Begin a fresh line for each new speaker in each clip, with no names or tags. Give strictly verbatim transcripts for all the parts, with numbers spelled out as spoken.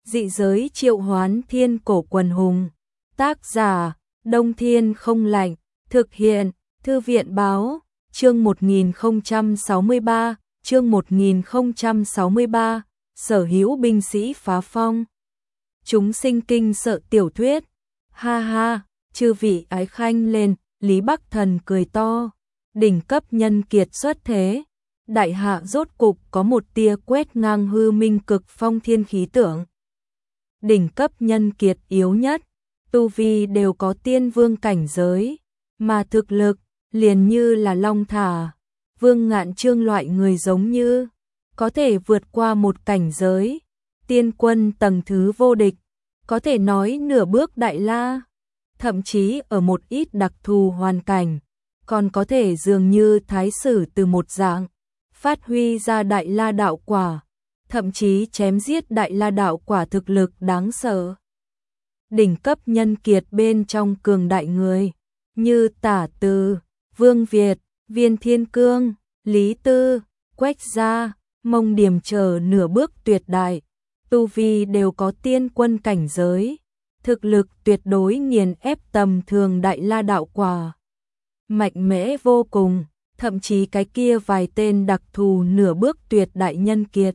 Dị giới triệu hoán thiên cổ quần hùng. Tác giả, Đông Thiên không lạnh. Thực hiện, Thư viện báo. Chương một nghìn không trăm sáu mươi ba, chương một nghìn không trăm sáu mươi ba, sở hữu binh sĩ phá phong. Chúng sinh kinh sợ tiểu thuyết. Ha ha, chư vị ái khanh lên, Lý Bắc Thần cười to. Đỉnh cấp nhân kiệt xuất thế. Đại hạ rốt cục có một tia quét ngang hư minh cực phong thiên khí tượng. Đỉnh cấp nhân kiệt yếu nhất, tu vi đều có tiên vương cảnh giới, mà thực lực liền như là long thả, Vương Ngạn Chương loại người giống như có thể vượt qua một cảnh giới, tiên quân tầng thứ vô địch, có thể nói nửa bước đại la, thậm chí ở một ít đặc thù hoàn cảnh, còn có thể dường như thái sử từ một dạng, phát huy ra đại la đạo quả, thậm chí chém giết đại la đạo quả thực lực đáng sợ. Đỉnh cấp nhân kiệt bên trong cường đại người, như Tả Từ, Vương Việt, Viên Thiên Cương, Lý Tư, Quách Gia, Mông Điểm chờ nửa bước tuyệt đại, tu vi đều có tiên quân cảnh giới, thực lực tuyệt đối nghiền ép tầm thường đại la đạo quả. Mạnh mẽ vô cùng, thậm chí cái kia vài tên đặc thù nửa bước tuyệt đại nhân kiệt.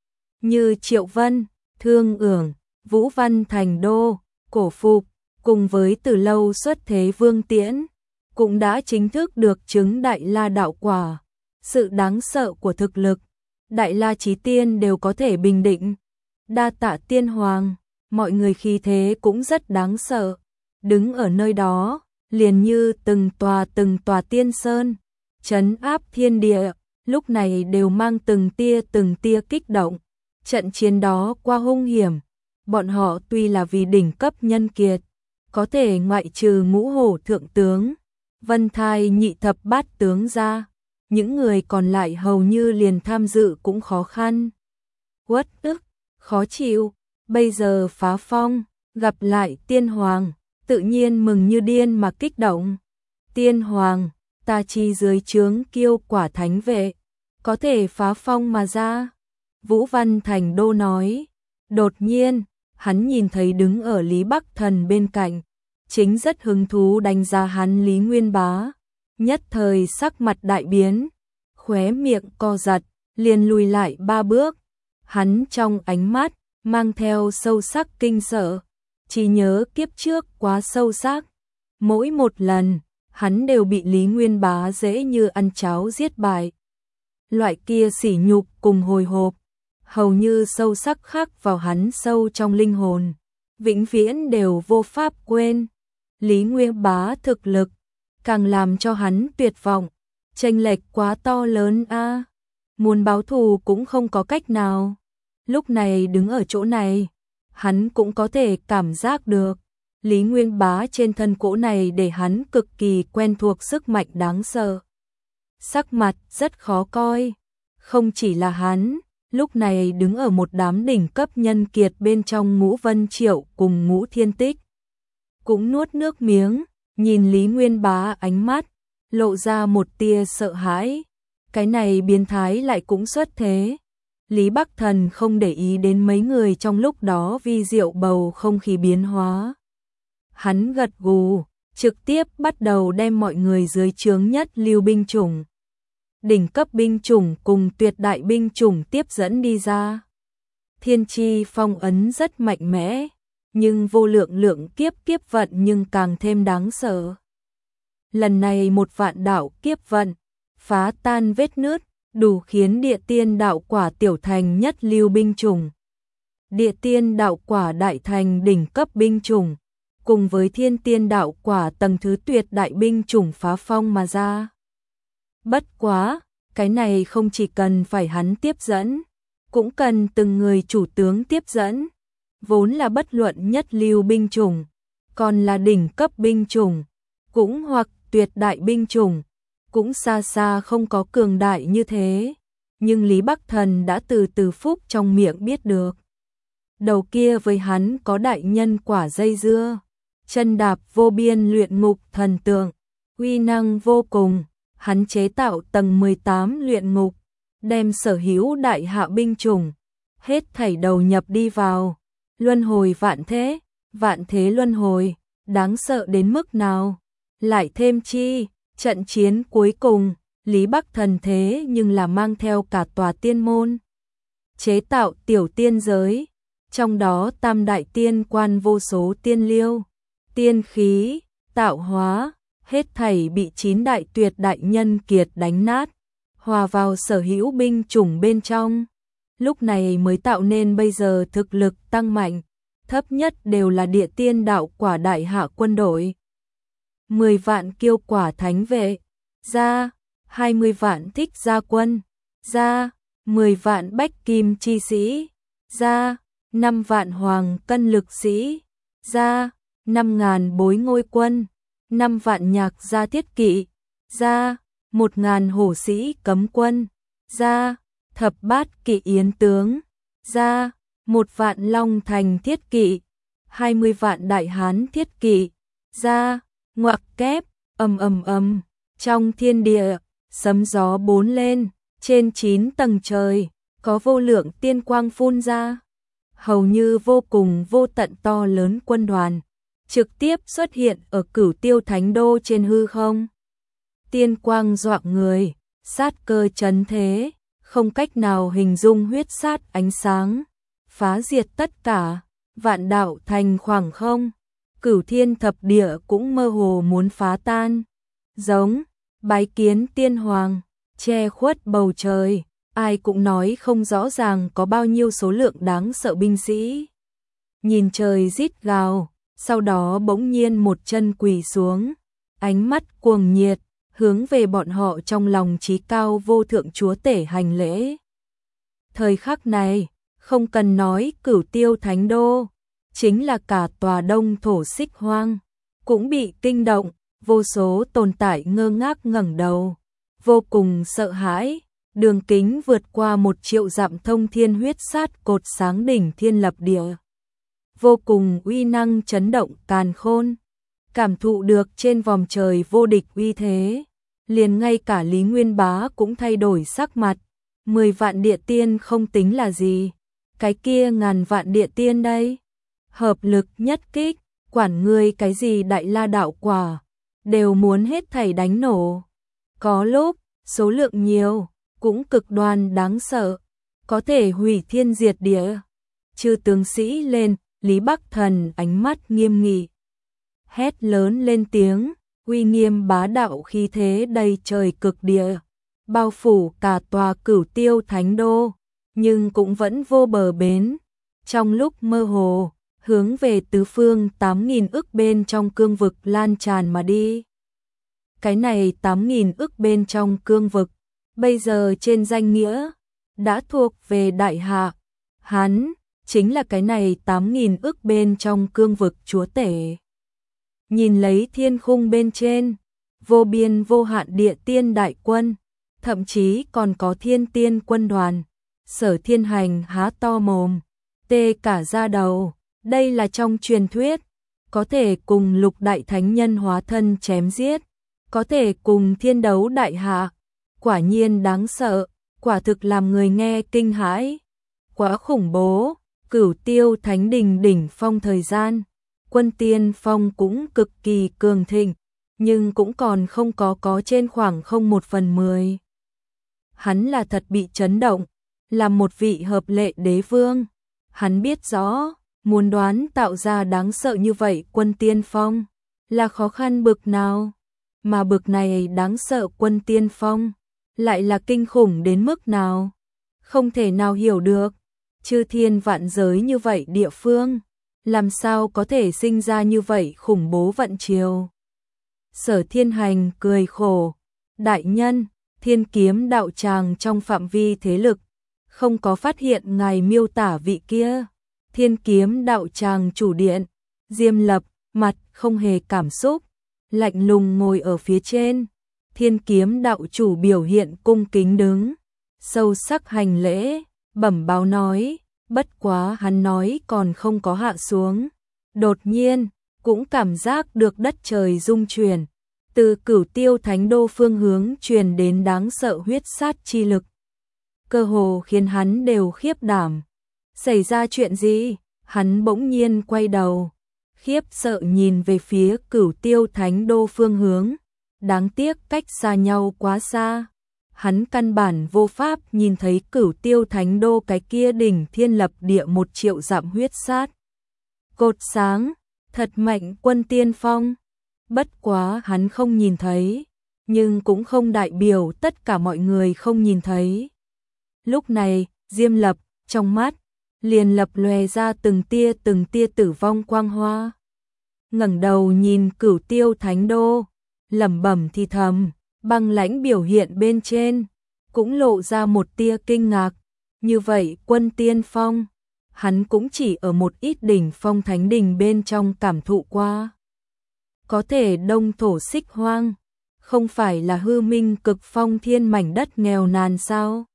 Như Triệu Vân, Thương Ưởng, Vũ Văn Thành Đô, Cổ Phục, cùng với từ lâu xuất thế Vương Tiễn, cũng đã chính thức được chứng đại la đạo quả. Sự đáng sợ của thực lực, đại la chí tiên đều có thể bình định. Đa tạ tiên hoàng, mọi người khí thế cũng rất đáng sợ. Đứng ở nơi đó, liền như từng tòa từng tòa tiên sơn, trấn áp thiên địa, lúc này đều mang từng tia từng tia kích động. Trận chiến đó qua hung hiểm, bọn họ tuy là vì đỉnh cấp nhân kiệt, có thể ngoại trừ Ngũ Hổ thượng tướng, Vân Thai nhị thập bát tướng ra, những người còn lại hầu như liền tham dự cũng khó khăn. Uất ức, khó chịu, bây giờ phá phong, gặp lại tiên hoàng, tự nhiên mừng như điên mà kích động. Tiên hoàng, ta chi dưới trướng kiêu quả thánh vệ, có thể phá phong mà ra. Vũ Văn Thành Đô nói, đột nhiên, hắn nhìn thấy đứng ở Lý Bắc Thần bên cạnh, chính rất hứng thú đánh giá hắn Lý Nguyên Bá, nhất thời sắc mặt đại biến, khóe miệng co giật, liền lùi lại ba bước, hắn trong ánh mắt, mang theo sâu sắc kinh sợ, chỉ nhớ kiếp trước quá sâu sắc, mỗi một lần, hắn đều bị Lý Nguyên Bá dễ như ăn cháo giết bại. Loại kia sỉ nhục cùng hồi hộp, hầu như sâu sắc khắc vào hắn sâu trong linh hồn, vĩnh viễn đều vô pháp quên. Lý Nguyên Bá thực lực, càng làm cho hắn tuyệt vọng, chênh lệch quá to lớn a, muốn báo thù cũng không có cách nào. Lúc này đứng ở chỗ này, hắn cũng có thể cảm giác được, Lý Nguyên Bá trên thân cỗ này để hắn cực kỳ quen thuộc sức mạnh đáng sợ. Sắc mặt rất khó coi, không chỉ là hắn, lúc này đứng ở một đám đỉnh cấp nhân kiệt bên trong Ngũ Vân Triệu cùng Ngũ Thiên Tích. Cũng nuốt nước miếng, nhìn Lý Nguyên Bá ánh mắt, lộ ra một tia sợ hãi. Cái này biến thái lại cũng xuất thế. Lý Bắc Thần không để ý đến mấy người trong lúc đó vi diệu bầu không khí biến hóa. Hắn gật gù, trực tiếp bắt đầu đem mọi người dưới trướng nhất lưu binh chủng, đỉnh cấp binh chủng cùng tuyệt đại binh chủng tiếp dẫn đi ra. Thiên chi phong ấn rất mạnh mẽ, nhưng vô lượng lượng kiếp kiếp vận nhưng càng thêm đáng sợ. Lần này một vạn đạo kiếp vận, phá tan vết nứt, đủ khiến địa tiên đạo quả tiểu thành nhất lưu binh chủng, địa tiên đạo quả đại thành đỉnh cấp binh chủng, cùng với thiên tiên đạo quả tầng thứ tuyệt đại binh chủng phá phong mà ra. Bất quá, cái này không chỉ cần phải hắn tiếp dẫn, cũng cần từng người chủ tướng tiếp dẫn, vốn là bất luận nhất lưu binh chủng, còn là đỉnh cấp binh chủng, cũng hoặc tuyệt đại binh chủng, cũng xa xa không có cường đại như thế, nhưng Lý Bắc Thần đã từ từ phúc trong miệng biết được. Đầu kia với hắn có đại nhân quả dây dưa, chân đạp vô biên luyện ngục thần tượng, uy năng vô cùng, hắn chế tạo tầng mười tám luyện ngục, đem sở hữu đại hạ binh chủng, hết thảy đầu nhập đi vào, luân hồi vạn thế, vạn thế luân hồi, đáng sợ đến mức nào? Lại thêm chi, trận chiến cuối cùng, Lý Bắc Thần thế nhưng là mang theo cả tòa tiên môn. Chế tạo tiểu tiên giới, trong đó tam đại tiên quan vô số tiên liêu, tiên khí, tạo hóa, hết thảy bị chín đại tuyệt đại nhân kiệt đánh nát, hòa vào sở hữu binh chủng bên trong. Lúc này mới tạo nên bây giờ thực lực tăng mạnh, thấp nhất đều là địa tiên đạo quả đại hạ quân đội. mười vạn kiêu quả thánh vệ, ra, hai mươi vạn thích gia quân, ra, mười vạn bách kim chi sĩ, ra, năm vạn hoàng cân lực sĩ, ra, năm ngàn bối ngôi quân, năm vạn nhạc gia thiết kỵ, ra, một ngàn hổ sĩ cấm quân, ra, thập bát kỵ yến tướng, ra, một vạn long thành thiết kỵ, hai mươi vạn đại hán thiết kỵ, ra, ngoặc kép, ầm ầm ầm, trong thiên địa, sấm gió bốn lên, trên chín tầng trời, có vô lượng tiên quang phun ra, hầu như vô cùng vô tận to lớn quân đoàn, trực tiếp xuất hiện ở Cửu Tiêu Thánh Đô trên hư không. Tiên quang dọa người, sát cơ chấn thế, không cách nào hình dung huyết sát ánh sáng, phá diệt tất cả, vạn đạo thành khoảng không, Cửu Thiên thập địa cũng mơ hồ muốn phá tan. Giống, bái kiến tiên hoàng, che khuất bầu trời, ai cũng nói không rõ ràng có bao nhiêu số lượng đáng sợ binh sĩ. Nhìn trời rít gào, sau đó bỗng nhiên một chân quỳ xuống, ánh mắt cuồng nhiệt, hướng về bọn họ trong lòng trí cao vô thượng chúa tể hành lễ. Thời khắc này, không cần nói Cửu Tiêu Thánh Đô, chính là cả tòa Đông Thổ Xích Hoang, cũng bị kinh động, vô số tồn tại ngơ ngác ngẩng đầu, vô cùng sợ hãi, đường kính vượt qua một triệu dặm thông thiên huyết sát cột sáng đỉnh thiên lập địa. Vô cùng uy năng chấn động càn khôn, cảm thụ được trên vòm trời vô địch uy thế, liền ngay cả Lý Nguyên Bá cũng thay đổi sắc mặt, mười vạn địa tiên không tính là gì, cái kia ngàn vạn địa tiên đây, hợp lực nhất kích, quản ngươi cái gì đại la đạo quả, đều muốn hết thảy đánh nổ. Có lúc, số lượng nhiều, cũng cực đoan đáng sợ, có thể hủy thiên diệt địa. Chư tướng sĩ lên, Lý Bắc Thần ánh mắt nghiêm nghị, hét lớn lên tiếng, uy nghiêm bá đạo khí thế đầy trời cực địa, bao phủ cả tòa Cửu Tiêu Thánh Đô, nhưng cũng vẫn vô bờ bến. Trong lúc mơ hồ, hướng về tứ phương tám nghìn ức bên trong cương vực lan tràn mà đi. Cái này tám nghìn ức bên trong cương vực, bây giờ trên danh nghĩa, đã thuộc về đại hạ. Hắn, chính là cái này tám nghìn ức bên trong cương vực chúa tể. Nhìn lấy thiên khung bên trên, vô biên vô hạn địa tiên đại quân, thậm chí còn có thiên tiên quân đoàn. Sở Thiên Hành há to mồm, tê cả da đầu, đây là trong truyền thuyết, có thể cùng lục đại thánh nhân hóa thân chém giết, có thể cùng thiên đấu đại hạ, quả nhiên đáng sợ, quả thực làm người nghe kinh hãi, quá khủng bố. Cửu Tiêu Thánh Đình đỉnh phong thời gian, quân tiên phong cũng cực kỳ cường thịnh, nhưng cũng còn không có có trên khoảng không một phần mười. Hắn là thật bị chấn động, là một vị hợp lệ đế vương. Hắn biết rõ, muốn đoán tạo ra đáng sợ như vậy quân tiên phong, là khó khăn bực nào. Mà bực này đáng sợ quân tiên phong, lại là kinh khủng đến mức nào. Không thể nào hiểu được, chư thiên vạn giới như vậy địa phương, làm sao có thể sinh ra như vậy khủng bố vận chiều. Sở Thiên Hành cười khổ, đại nhân, Thiên Kiếm đạo tràng trong phạm vi thế lực, không có phát hiện ngài miêu tả vị kia. Thiên Kiếm đạo tràng chủ điện, Diêm Lập, mặt không hề cảm xúc, lạnh lùng ngồi ở phía trên. Thiên Kiếm đạo chủ biểu hiện cung kính đứng, sâu sắc hành lễ, bẩm báo nói, bất quá hắn nói còn không có hạ xuống. Đột nhiên, cũng cảm giác được đất trời rung chuyển, từ Cửu Tiêu Thánh Đô phương hướng truyền đến đáng sợ huyết sát chi lực. Cơ hồ khiến hắn đều khiếp đảm. Xảy ra chuyện gì? Hắn bỗng nhiên quay đầu, khiếp sợ nhìn về phía Cửu Tiêu Thánh Đô phương hướng, đáng tiếc cách xa nhau quá xa. Hắn căn bản vô pháp nhìn thấy Cửu Tiêu Thánh Đô cái kia đỉnh thiên lập địa một triệu dặm huyết sát. Cột sáng, thật mạnh quân tiên phong. Bất quá hắn không nhìn thấy, nhưng cũng không đại biểu tất cả mọi người không nhìn thấy. Lúc này, Diêm Lập, trong mắt, liền lập lòe ra từng tia từng tia tử vong quang hoa. Ngẩng đầu nhìn Cửu Tiêu Thánh Đô, lẩm bẩm thì thầm, băng lãnh biểu hiện bên trên, cũng lộ ra một tia kinh ngạc. Như vậy quân tiên phong, hắn cũng chỉ ở một ít đỉnh phong thánh đình bên trong cảm thụ qua. Có thể đông thổ xích hoang, không phải là hư minh cực phong thiên mảnh đất nghèo nàn sao?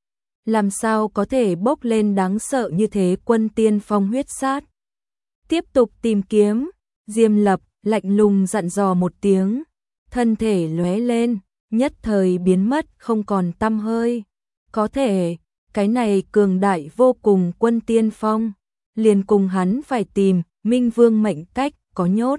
Làm sao có thể bốc lên đáng sợ như thế quân tiên phong huyết sát? Tiếp tục tìm kiếm, Diêm Lập lạnh lùng dặn dò một tiếng, thân thể lóe lên, nhất thời biến mất không còn tăm hơi. Có thể, cái này cường đại vô cùng quân tiên phong, liền cùng hắn phải tìm Minh Vương mệnh cách có nhốt.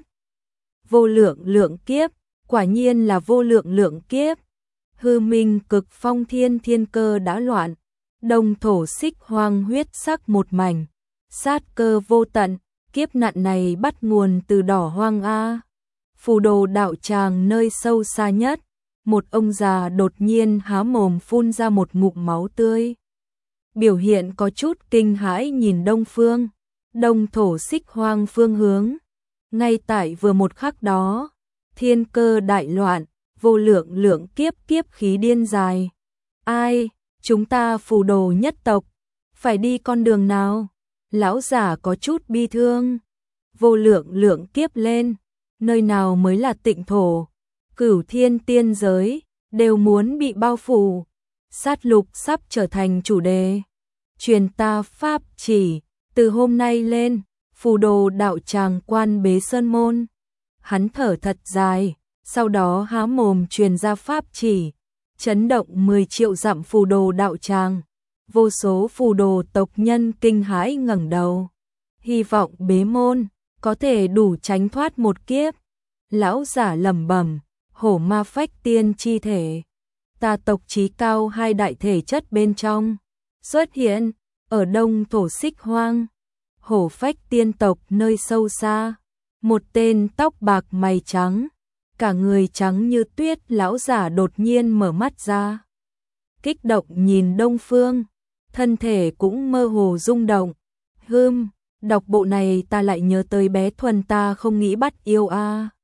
Vô lượng lượng kiếp, quả nhiên là vô lượng lượng kiếp. Hư minh cực phong thiên thiên cơ đã loạn, đông thổ xích hoang huyết sắc một mảnh, sát cơ vô tận, kiếp nạn này bắt nguồn từ đỏ hoang A. Phù đồ đạo tràng nơi sâu xa nhất, một ông già đột nhiên há mồm phun ra một ngụm máu tươi. Biểu hiện có chút kinh hãi nhìn đông phương, đông thổ xích hoang phương hướng. Ngay tại vừa một khắc đó, thiên cơ đại loạn, vô lượng lượng kiếp kiếp khí điên dài. Ai, chúng ta phù đồ nhất tộc, phải đi con đường nào? Lão giả có chút bi thương. Vô lượng lượng kiếp lên, nơi nào mới là tịnh thổ? Cửu thiên tiên giới, đều muốn bị bao phủ. Sát lục sắp trở thành chủ đề. Truyền ta pháp chỉ, từ hôm nay lên, phù đồ đạo tràng quan bế sơn môn. Hắn thở thật dài, sau đó há mồm truyền ra pháp chỉ, chấn động mười triệu dặm phù đồ đạo tràng. Vô số phù đồ tộc nhân kinh hãi ngẩng đầu, hy vọng bế môn có thể đủ tránh thoát một kiếp. Lão giả lẩm bẩm, hổ ma phách tiên chi thể, ta tộc chí cao hai đại thể chất bên trong xuất hiện ở đông thổ xích hoang. Hổ phách tiên tộc nơi sâu xa, một tên tóc bạc mày trắng, cả người trắng như tuyết lão giả đột nhiên mở mắt ra, kích động nhìn đông phương, thân thể cũng mơ hồ rung động. Hừm, đọc bộ này ta lại nhớ tới bé Thuần ta không nghĩ bắt yêu a.